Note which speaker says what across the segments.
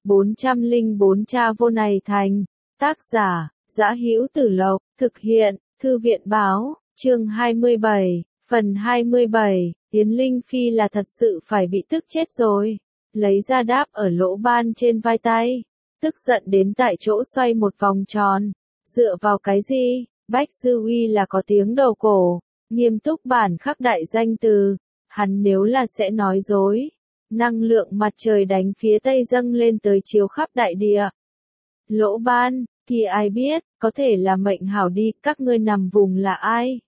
Speaker 1: 404 Cha vô này thành. Tác giả, Dã Hữu Tử Lộc, thực hiện, Thư viện báo, chương 27, phần 27, Yến Linh Phi là thật sự phải bị tức chết rồi. Lấy ra đáp ở lỗ ban trên vai tay, tức giận đến tại chỗ xoay một vòng tròn. Dựa vào cái gì? Bách Dư Uy là có tiếng đầu cổ, nghiêm túc bản khắc đại danh từ. Hắn nếu là sẽ nói dối, năng lượng mặt trời đánh phía tây dâng lên tới chiếu khắp đại địa. Lỗ ban, thì ai biết, có thể là mệnh hảo đi, các ngươi nằm vùng là ai?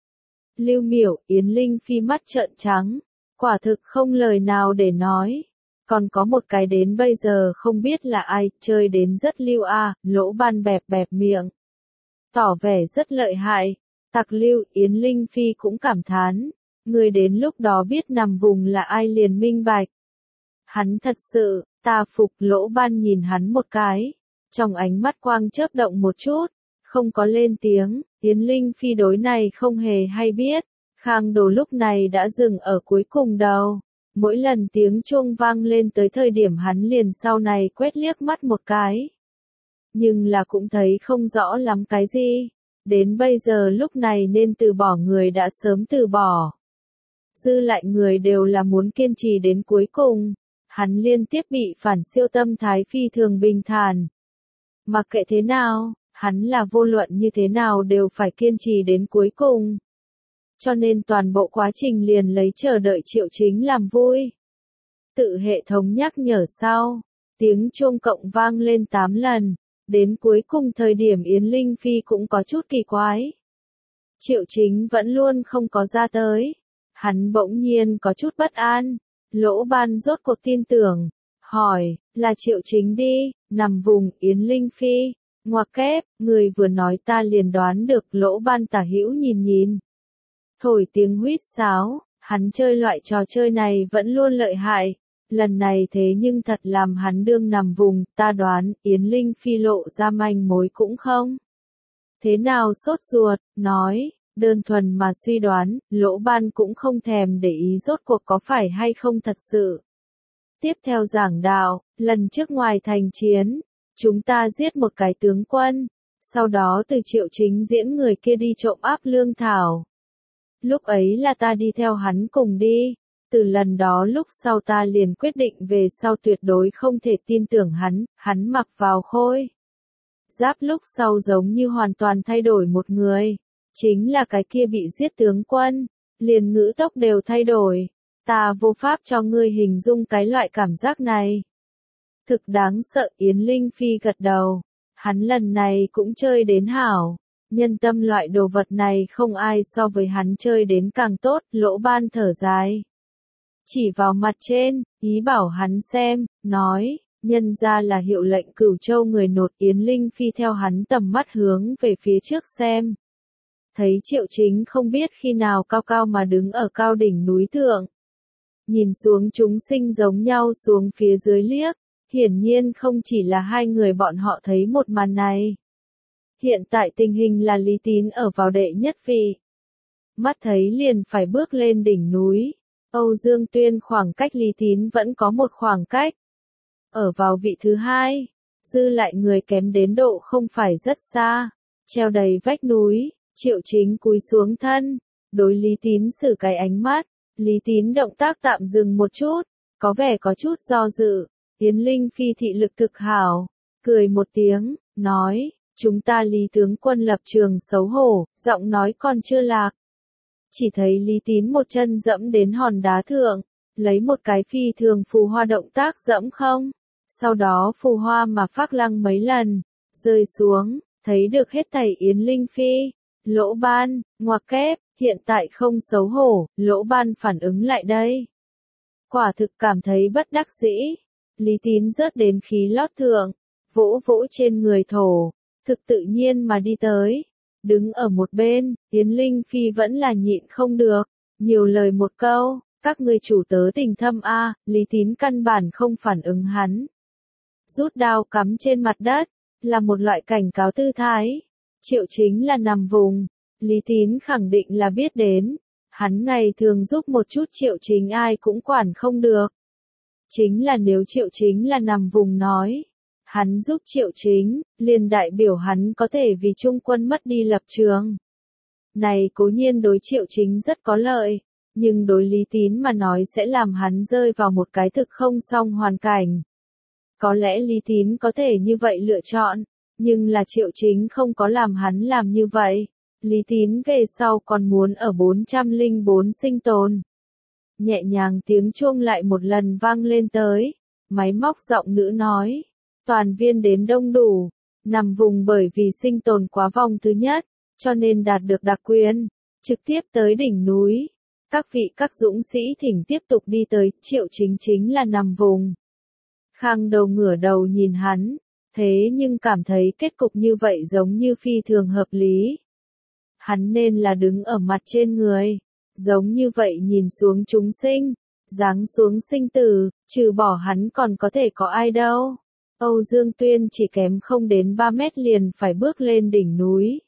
Speaker 1: Lưu Miểu, Yến Linh Phi mắt trợn trắng, quả thực không lời nào để nói. Còn có một cái đến bây giờ không biết là ai, chơi đến rất lưu a, lỗ ban bẹp bẹp miệng. Tỏ vẻ rất lợi hại, tặc lưu, Yến Linh Phi cũng cảm thán. Người đến lúc đó biết nằm vùng là ai liền minh bạch. Hắn thật sự, ta phục, lỗ ban nhìn hắn một cái. Trong ánh mắt quang chớp động một chút, không có lên tiếng. Yến Linh Phi đối này không hề hay biết. Khang Đồ lúc này đã dừng ở cuối cùng đầu. Mỗi lần tiếng chuông vang lên tới thời điểm hắn liền sau này quét liếc mắt một cái. Nhưng là cũng thấy không rõ lắm cái gì. Đến bây giờ lúc này nên từ bỏ người đã sớm từ bỏ. Dư lại người đều là muốn kiên trì đến cuối cùng. Hắn liên tiếp bị phản siêu tâm thái phi thường bình thản. Mặc kệ thế nào, hắn là vô luận như thế nào đều phải kiên trì đến cuối cùng. Cho nên toàn bộ quá trình liền lấy chờ đợi Triệu Chính làm vui. Tự hệ thống nhắc nhở sau, tiếng chuông cộng vang lên 8 lần, đến cuối cùng thời điểm Yến Linh Phi cũng có chút kỳ quái. Triệu Chính vẫn luôn không có ra tới. Hắn bỗng nhiên có chút bất an, lỗ ban rốt cuộc tin tưởng, hỏi, là Triệu Chính đi, nằm vùng, Yến Linh Phi, ngoặc kép, người vừa nói ta liền đoán được, lỗ ban tả hữu nhìn. Thổi tiếng huýt sáo, hắn chơi loại trò chơi này vẫn luôn lợi hại, lần này thế nhưng thật làm hắn đương nằm vùng, ta đoán, Yến Linh Phi lộ ra manh mối cũng không. Thế nào sốt ruột, nói. Đơn thuần mà suy đoán, lỗ ban cũng không thèm để ý rốt cuộc có phải hay không thật sự. Tiếp theo giảng đạo, lần trước ngoài thành chiến, chúng ta giết một cái tướng quân, sau đó từ Triệu Chính diễn người kia đi trộm áp lương thảo. Lúc ấy là ta đi theo hắn cùng đi, từ lần đó lúc sau ta liền quyết định về sau tuyệt đối không thể tin tưởng hắn mặc vào khôi giáp lúc sau giống như hoàn toàn thay đổi một người. Chính là cái kia bị giết tướng quân, liền ngữ tốc đều thay đổi. Ta vô pháp cho ngươi hình dung cái loại cảm giác này. Thực đáng sợ, Yến Linh Phi gật đầu. Hắn lần này cũng chơi đến hảo. Nhân tâm loại đồ vật này không ai so với hắn chơi đến càng tốt, lỗ ban thở dài. Chỉ vào mặt trên, ý bảo hắn xem, nói, nhân ra là hiệu lệnh Cửu Châu người nột. Yến Linh Phi theo hắn tầm mắt hướng về phía trước xem. Thấy Triệu Chính không biết khi nào cao cao mà đứng ở cao đỉnh núi thượng. Nhìn xuống chúng sinh giống nhau xuống phía dưới liếc, hiển nhiên không chỉ là hai người bọn họ thấy một màn này. Hiện tại tình hình là Lý Tín ở vào đệ nhất vị. Mắt thấy liền phải bước lên đỉnh núi, Âu Dương Tuyên khoảng cách Lý Tín vẫn có một khoảng cách. Ở vào vị thứ hai, dư lại người kém đến độ không phải rất xa, treo đầy vách núi. Triệu Chính cúi xuống thân, đối Lý Tín sử cái ánh mắt, Lý Tín động tác tạm dừng một chút, có vẻ có chút do dự, Yến Linh Phi thị lực thực hảo, cười một tiếng, nói, chúng ta Lý tướng quân lập trường xấu hổ, giọng nói còn chưa lạc. Chỉ thấy Lý Tín một chân dẫm đến hòn đá thượng, lấy một cái phi thường phù hoa động tác dẫm không, sau đó phù hoa mà phác lăng mấy lần, rơi xuống, thấy được hết thảy Yến Linh Phi. Lỗ ban, ngoặc kép, hiện tại không xấu hổ, lỗ ban phản ứng lại đây. Quả thực cảm thấy bất đắc dĩ. Lý Tín rớt đến khí lót thượng, vỗ vỗ trên người thổ, thực tự nhiên mà đi tới. Đứng ở một bên, Yến Linh Phi vẫn là nhịn không được, nhiều lời một câu, các ngươi chủ tớ tình thâm a, Lý Tín căn bản không phản ứng hắn. Rút đao cắm trên mặt đất, là một loại cảnh cáo tư thái. Triệu Chính là nằm vùng, Lý Tín khẳng định là biết đến, hắn ngày thường giúp một chút Triệu Chính ai cũng quản không được. Chính là nếu Triệu Chính là nằm vùng nói, hắn giúp Triệu Chính, liền đại biểu hắn có thể vì Trung quân mất đi lập trường. Này cố nhiên đối Triệu Chính rất có lợi, nhưng đối Lý Tín mà nói sẽ làm hắn rơi vào một cái thực không xong hoàn cảnh. Có lẽ Lý Tín có thể như vậy lựa chọn, nhưng là Triệu Chính không có làm hắn làm như vậy. Lý Tín về sau còn muốn ở 404 sinh tồn. Nhẹ nhàng tiếng chuông lại một lần vang lên tới, máy móc giọng nữ nói, toàn viên đến đông đủ, nằm vùng bởi vì sinh tồn quá vòng thứ nhất, cho nên đạt được đặc quyền, trực tiếp tới đỉnh núi. Các vị các dũng sĩ thỉnh tiếp tục đi tới, Triệu Chính chính là nằm vùng. Khang Đầu ngửa đầu nhìn hắn, thế nhưng cảm thấy kết cục như vậy giống như phi thường hợp lý. Hắn nên là đứng ở mặt trên người, giống như vậy nhìn xuống chúng sinh, giáng xuống sinh tử, trừ bỏ hắn còn có thể có ai đâu. Âu Dương Tuyên chỉ kém không đến 3 mét liền phải bước lên đỉnh núi.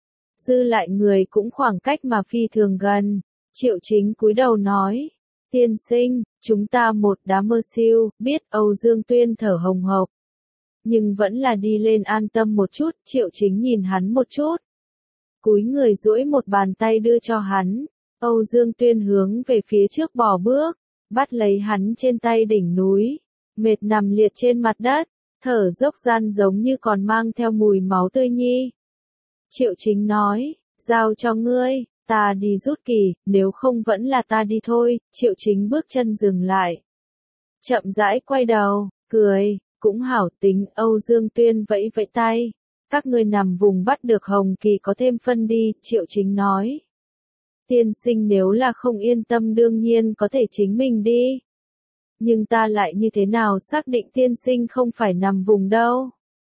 Speaker 1: Dư lại người cũng khoảng cách mà phi thường gần. Triệu Chính cúi đầu nói, tiên sinh, chúng ta một đám mơ siêu, biết. Âu Dương Tuyên thở hồng hộc, nhưng vẫn là đi lên an tâm một chút. Triệu Chính nhìn hắn một chút, cúi người duỗi một bàn tay đưa cho hắn. Âu Dương Tuyên hướng về phía trước bò bước, bắt lấy hắn trên tay đỉnh núi, mệt nằm liệt trên mặt đất, thở dốc gian giống như còn mang theo mùi máu tươi nhi. Triệu Chính nói, giao cho ngươi. Ta đi rút kỳ, nếu không vẫn là ta đi thôi. Triệu Chính bước chân dừng lại, chậm rãi quay đầu, cười, cũng hảo tính. Âu Dương Tuyên vẫy vẫy tay, các ngươi nằm vùng bắt được Hồng Kỳ có thêm phân đi. Triệu Chính nói, tiên sinh nếu là không yên tâm đương nhiên có thể chính mình đi. Nhưng ta lại như thế nào xác định tiên sinh không phải nằm vùng đâu?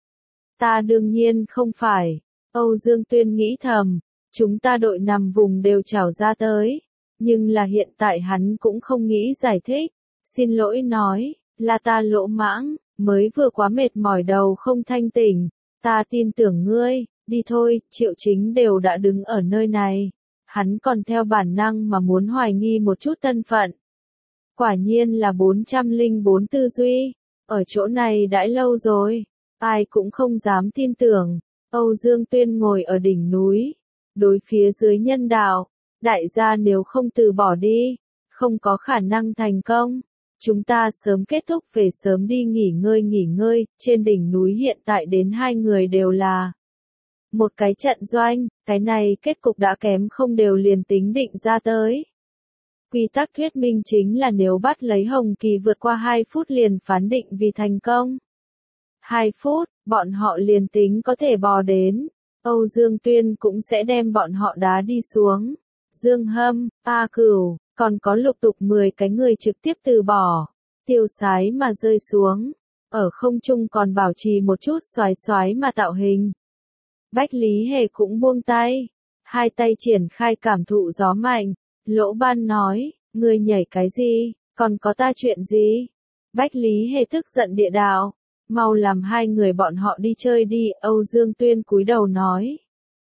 Speaker 1: Ta đương nhiên không phải. Âu Dương Tuyên nghĩ thầm. Chúng ta đội nằm vùng đều trảo ra tới, nhưng là hiện tại hắn cũng không nghĩ giải thích, xin lỗi nói, là ta lỗ mãng, mới vừa quá mệt mỏi đầu không thanh tỉnh, ta tin tưởng ngươi, đi thôi. Triệu Chính đều đã đứng ở nơi này, hắn còn theo bản năng mà muốn hoài nghi một chút thân phận. Quả nhiên là 404 tư duy, ở chỗ này đã lâu rồi, ai cũng không dám tin tưởng. Âu Dương Tuyên ngồi ở đỉnh núi, đối phía dưới nhân đạo, đại gia nếu không từ bỏ đi, không có khả năng thành công. Chúng ta sớm kết thúc về sớm đi nghỉ ngơi. Trên đỉnh núi hiện tại đến 2 người đều là một cái trận doanh, cái này kết cục đã kém không đều liền tính định ra tới. Quy tắc thuyết minh chính là nếu bắt lấy Hồng Kỳ vượt qua 2 phút liền phán định vì thành công. 2 phút, bọn họ liền tính có thể bò đến. Âu Dương Tuyên cũng sẽ đem bọn họ đá đi xuống. Dương Hâm, A Cửu, còn có lục tục 10 cái người trực tiếp từ bỏ, tiêu sái mà rơi xuống. Ở không trung còn bảo trì một chút xoái xoái mà tạo hình. Bách Lý Hề cũng buông tay, hai tay triển khai cảm thụ gió mạnh. Lỗ Ban nói, ngươi nhảy cái gì, còn có ta chuyện gì? Bách Lý Hề tức giận địa đạo. Mau làm 2 người bọn họ đi chơi đi. Âu Dương Tuyên cúi đầu nói.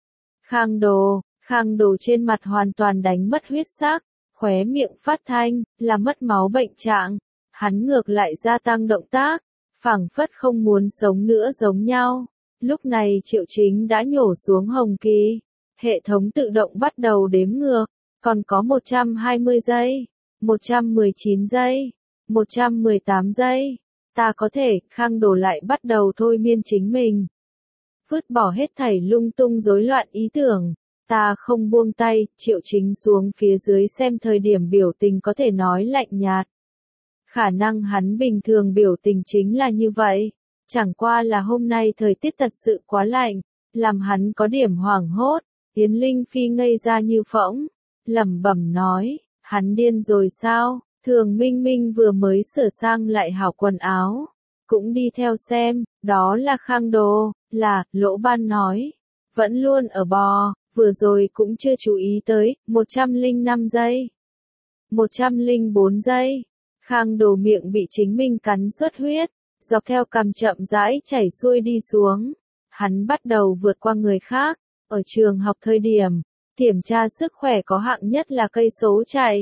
Speaker 1: Khang Đồ trên mặt hoàn toàn đánh mất huyết sắc, khóe miệng phát thanh, là mất máu bệnh trạng. Hắn ngược lại gia tăng động tác, phảng phất không muốn sống nữa giống nhau. Lúc này Triệu Chính đã nhổ xuống Hồng Kỳ, hệ thống tự động bắt đầu đếm ngược, còn có 120 giây, 119 giây, 118 giây. Ta có thể. Khang Đồ lại bắt đầu thôi miên chính mình, vứt bỏ hết thảy lung tung rối loạn ý tưởng. Ta không buông tay. Triệu Chính xuống phía dưới xem thời điểm biểu tình có thể nói lạnh nhạt. Khả năng hắn bình thường biểu tình chính là như vậy, chẳng qua là hôm nay thời tiết thật sự quá lạnh, làm hắn có điểm hoảng hốt. Yến Linh Phi ngây ra như phỗng, lẩm bẩm nói, hắn điên rồi sao? Thường Minh Minh vừa mới sửa sang lại hảo quần áo, cũng đi theo xem. Đó là Khang Đồ. Là, Lỗ Ban nói, vẫn luôn ở bò, vừa rồi cũng chưa chú ý tới. 105 giây, 104 giây. Khang Đồ miệng bị chính mình cắn xuất huyết, dọc theo cằm chậm rãi chảy xuôi đi xuống. Hắn bắt đầu vượt qua người khác. Ở trường học thời điểm, kiểm tra sức khỏe có hạng nhất là cây số chạy.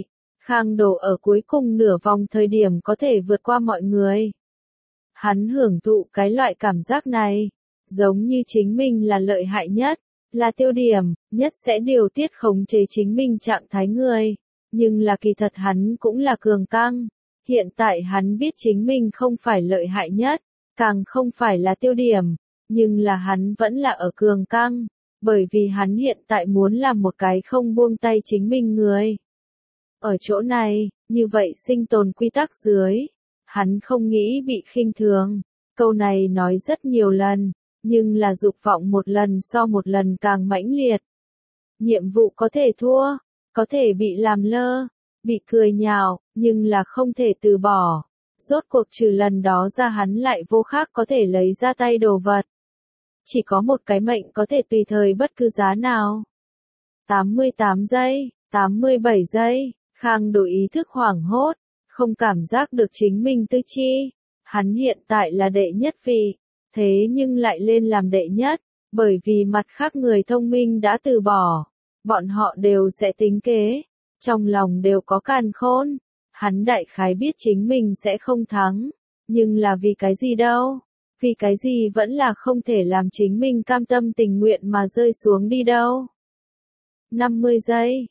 Speaker 1: Khang Đồ ở cuối cùng nửa vòng thời điểm có thể vượt qua mọi người. Hắn hưởng thụ cái loại cảm giác này, giống như chính mình là lợi hại nhất, là tiêu điểm, nhất sẽ điều tiết khống chế chính mình trạng thái người. Nhưng là kỳ thật hắn cũng là cường căng. Hiện tại hắn biết chính mình không phải lợi hại nhất, càng không phải là tiêu điểm, nhưng là hắn vẫn là ở cường căng, bởi vì hắn hiện tại muốn làm một cái không buông tay chính mình người. Ở chỗ này, như vậy sinh tồn quy tắc dưới, hắn không nghĩ bị khinh thường. Câu này nói rất nhiều lần, nhưng là dục vọng một lần so một lần càng mãnh liệt. Nhiệm vụ có thể thua, có thể bị làm lơ, bị cười nhạo, nhưng là không thể từ bỏ. Rốt cuộc trừ lần đó ra hắn lại vô khác có thể lấy ra tay đồ vật. Chỉ có một cái mệnh có thể tùy thời bất cứ giá nào. 88 giây, 87 giây, Khang Đồ ý thức hoảng hốt, không cảm giác được chính mình tư chi. Hắn hiện tại là đệ nhất vị, thế nhưng lại lên làm đệ nhất, bởi vì mặt khác người thông minh đã từ bỏ. Bọn họ đều sẽ tính kế, trong lòng đều có càn khôn. Hắn đại khái biết chính mình sẽ không thắng, nhưng là vì cái gì đâu? Vì cái gì vẫn là không thể làm chính mình cam tâm tình nguyện mà rơi xuống đi đâu? 50 giây,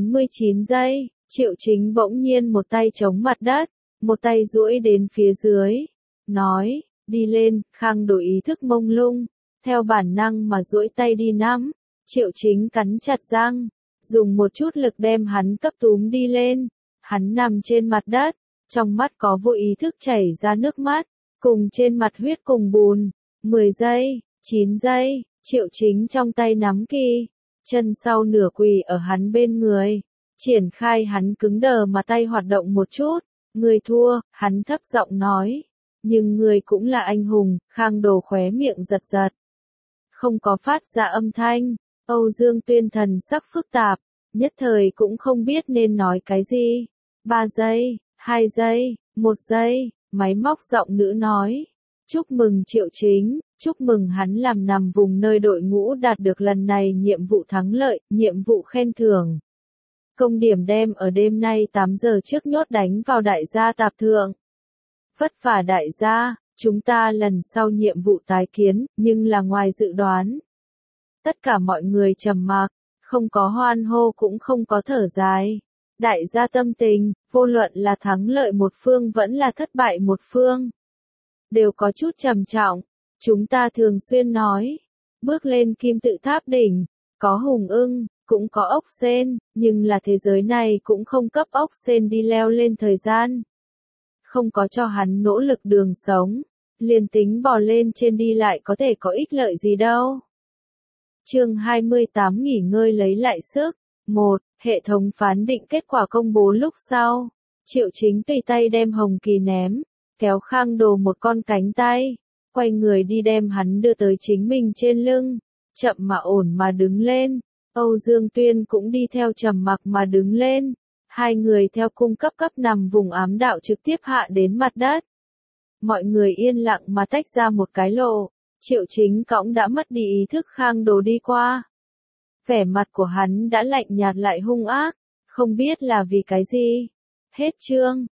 Speaker 1: 49 giây, Triệu Chính bỗng nhiên một tay chống mặt đất, một tay duỗi đến phía dưới, nói, đi lên. Khang Đồ ý thức mông lung, theo bản năng mà duỗi tay đi nắm. Triệu Chính cắn chặt răng, dùng một chút lực đem hắn cấp túm đi lên. Hắn nằm trên mặt đất, trong mắt có vô ý thức chảy ra nước mắt, cùng trên mặt huyết cùng bùn. 10 giây, 9 giây, Triệu Chính trong tay nắm kỳ, chân sau nửa quỳ ở hắn bên người, triển khai hắn cứng đờ mà tay hoạt động một chút. Người thua, hắn thấp giọng nói. Nhưng người cũng là anh hùng. Khang Đồ khóe miệng giật giật, không có phát ra âm thanh. Âu Dương Tuyên thần sắc phức tạp, nhất thời cũng không biết nên nói cái gì. 3 giây, 2 giây, 1 giây, máy móc giọng nữ nói. Chúc mừng Triệu Chính, chúc mừng hắn làm nằm vùng nơi đội ngũ đạt được lần này nhiệm vụ thắng lợi, nhiệm vụ khen thưởng. Công điểm đem ở đêm nay 8 giờ trước nhốt đánh vào đại gia tạp thượng. Vất vả đại gia, chúng ta lần sau nhiệm vụ tái kiến, nhưng là ngoài dự đoán. Tất cả mọi người trầm mặc, không có hoan hô cũng không có thở dài. Đại gia tâm tình, vô luận là thắng lợi một phương vẫn là thất bại một phương, đều có chút trầm trọng. Chúng ta thường xuyên nói, bước lên kim tự tháp đỉnh, có hùng ưng, cũng có ốc sên, nhưng là thế giới này cũng không cấp ốc sên đi leo lên thời gian. Không có cho hắn nỗ lực đường sống, liền tính bò lên trên đi lại có thể có ích lợi gì đâu. Chương 28 nghỉ ngơi lấy lại sức. 1. Hệ thống phán định kết quả công bố lúc sau. Triệu Chính tùy tay đem hồng kỳ ném, kéo Khang Đồ một con cánh tay, quay người đi đem hắn đưa tới chính mình trên lưng, chậm mà ổn mà đứng lên. Âu Dương Tuyên cũng đi theo trầm mặc mà đứng lên. Hai người theo cung cấp nằm vùng ám đạo trực tiếp hạ đến mặt đất. Mọi người yên lặng mà tách ra một cái lộ. Triệu Chính cõng đã mất đi ý thức Khang Đồ đi qua. Vẻ mặt của hắn đã lạnh nhạt lại hung ác, không biết là vì cái gì. Hết chương.